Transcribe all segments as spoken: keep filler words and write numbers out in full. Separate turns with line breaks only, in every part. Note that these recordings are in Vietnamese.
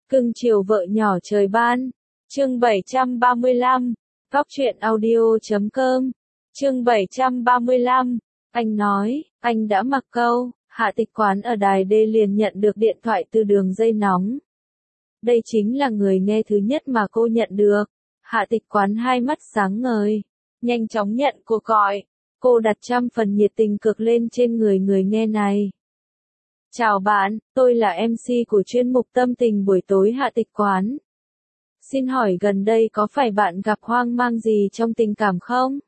Cưng chiều vợ nhỏ trời ban. Chương bảy trăm ba mươi lăm. Góc truyện audio chấm com. Chương bảy trăm ba mươi lăm. Anh nói, anh đã mặc câu. Hạ Tịch Quán ở Đài D liền nhận được điện thoại từ đường dây nóng. Đây chính là người nghe thứ nhất mà cô nhận được. Hạ Tịch Quán hai mắt sáng ngời, nhanh chóng nhận cuộc gọi. Cô đặt trăm phần nhiệt tình cực lên trên người người nghe này. Chào bạn, tôi là em xê của chuyên mục Tâm Tình buổi tối Hạ Tịch Quán. Xin hỏi gần đây có phải bạn gặp hoang mang gì trong tình cảm không?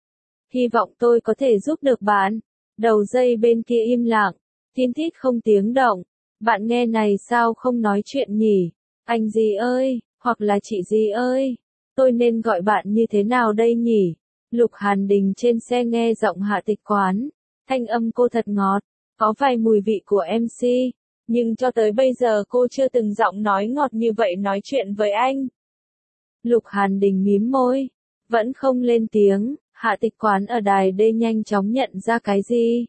Hy vọng tôi có thể giúp được bạn. Đầu dây bên kia im lặng, tin tít không tiếng động. Bạn nghe này sao không nói chuyện nhỉ? Anh gì ơi, hoặc là chị gì ơi? Tôi nên gọi bạn như thế nào đây nhỉ? Lục Hàn Đình trên xe nghe giọng Hạ Tịch Quán. Thanh âm cô thật ngọt, có vài mùi vị của em xê. Nhưng cho tới bây giờ cô chưa từng giọng nói ngọt như vậy nói chuyện với anh. Lục Hàn Đình mím môi, vẫn không lên tiếng. Hạ Tịch Quán ở Đài D nhanh chóng nhận ra cái gì.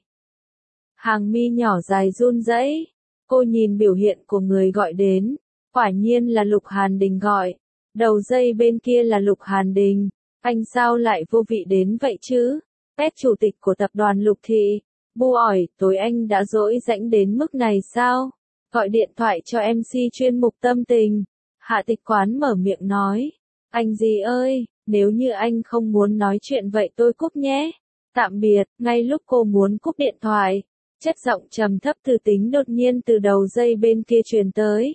Hàng mi nhỏ dài run rẩy. Cô nhìn biểu hiện của người gọi đến. Quả nhiên là Lục Hàn Đình gọi. Đầu dây bên kia là Lục Hàn Đình. Anh sao lại vô vị đến vậy chứ? Pet chủ tịch của tập đoàn Lục Thị. Bu ỏi, tối anh đã dỗi rãnh đến mức này sao? Gọi điện thoại cho em xê chuyên mục Tâm Tình. Hạ Tịch Quán mở miệng nói. Anh gì ơi, nếu như anh không muốn nói chuyện vậy tôi cúp nhé. Tạm biệt. Ngay lúc cô muốn cúp điện thoại, chất giọng trầm thấp từ tính đột nhiên từ đầu dây bên kia truyền tới.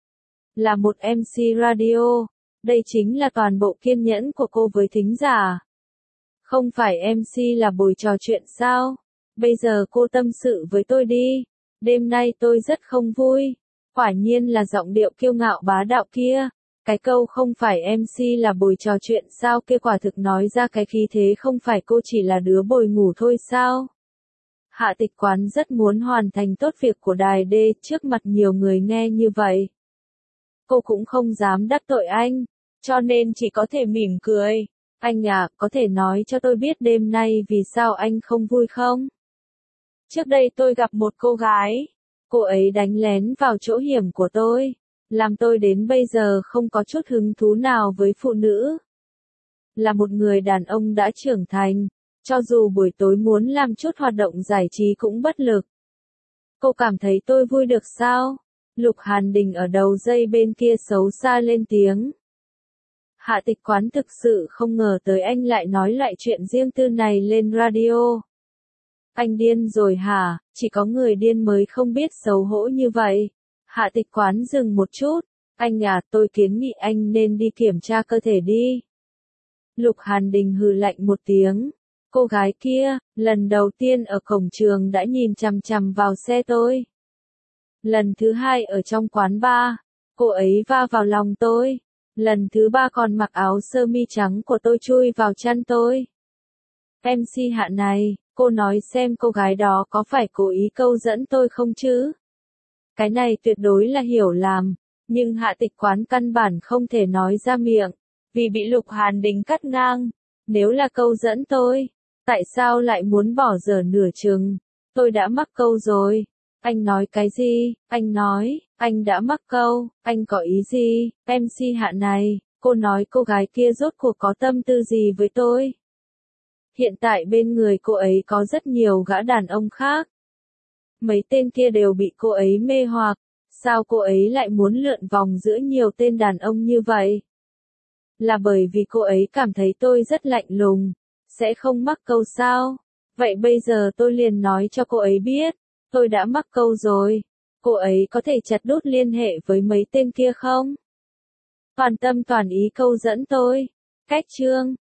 Là một em xê radio. Đây chính là toàn bộ kiên nhẫn của cô với thính giả. Không phải em xê là buổi trò chuyện sao? Bây giờ cô tâm sự với tôi đi. Đêm nay tôi rất không vui. Quả nhiên là giọng điệu kiêu ngạo bá đạo kia. Cái câu không phải em xê là buổi trò chuyện sao kia quả thực nói ra cái khí thế không phải cô chỉ là đứa bồi ngủ thôi sao? Hạ Tịch Quán rất muốn hoàn thành tốt việc của Đài D trước mặt nhiều người nghe như vậy. Cô cũng không dám đắc tội anh, cho nên chỉ có thể mỉm cười. Anh à, có thể nói cho tôi biết đêm nay vì sao anh không vui không? Trước đây tôi gặp một cô gái, cô ấy đánh lén vào chỗ hiểm của tôi, làm tôi đến bây giờ không có chút hứng thú nào với phụ nữ. Là một người đàn ông đã trưởng thành, cho dù buổi tối muốn làm chút hoạt động giải trí cũng bất lực. Cô cảm thấy tôi vui được sao? Lục Hàn Đình ở đầu dây bên kia xấu xa lên tiếng. Hạ Tịch Quán thực sự không ngờ tới anh lại nói lại chuyện riêng tư này lên radio. Anh điên rồi hả? Chỉ có người điên mới không biết xấu hổ như vậy. Hạ Tịch Quán dừng một chút. Anh à, tôi kiến nghị anh nên đi kiểm tra cơ thể đi. Lục Hàn Đình hừ lạnh một tiếng. Cô gái kia, lần đầu tiên ở cổng trường đã nhìn chằm chằm vào xe tôi. Lần thứ hai ở trong quán bar, cô ấy va vào lòng tôi. Lần thứ ba còn mặc áo sơ mi trắng của tôi chui vào chăn tôi. em xê Hạ này, cô nói xem cô gái đó có phải cố ý câu dẫn tôi không chứ? Cái này tuyệt đối là hiểu lầm, nhưng Hạ Tịch Quán căn bản không thể nói ra miệng, vì bị Lục Hàn Đình cắt ngang. Nếu là câu dẫn tôi, tại sao lại muốn bỏ dở nửa chừng? Tôi đã mắc câu rồi. Anh nói cái gì? Anh nói, anh đã mắc câu, anh có ý gì? em xê Hạ này, cô nói cô gái kia rốt cuộc có tâm tư gì với tôi? Hiện tại bên người cô ấy có rất nhiều gã đàn ông khác. Mấy tên kia đều bị cô ấy mê hoặc, sao cô ấy lại muốn lượn vòng giữa nhiều tên đàn ông như vậy? Là bởi vì cô ấy cảm thấy tôi rất lạnh lùng, sẽ không mắc câu sao? Vậy bây giờ tôi liền nói cho cô ấy biết, tôi đã mắc câu rồi. Cô ấy có thể chặt đứt liên hệ với mấy tên kia không? Toàn tâm toàn ý câu dẫn tôi. Cách chương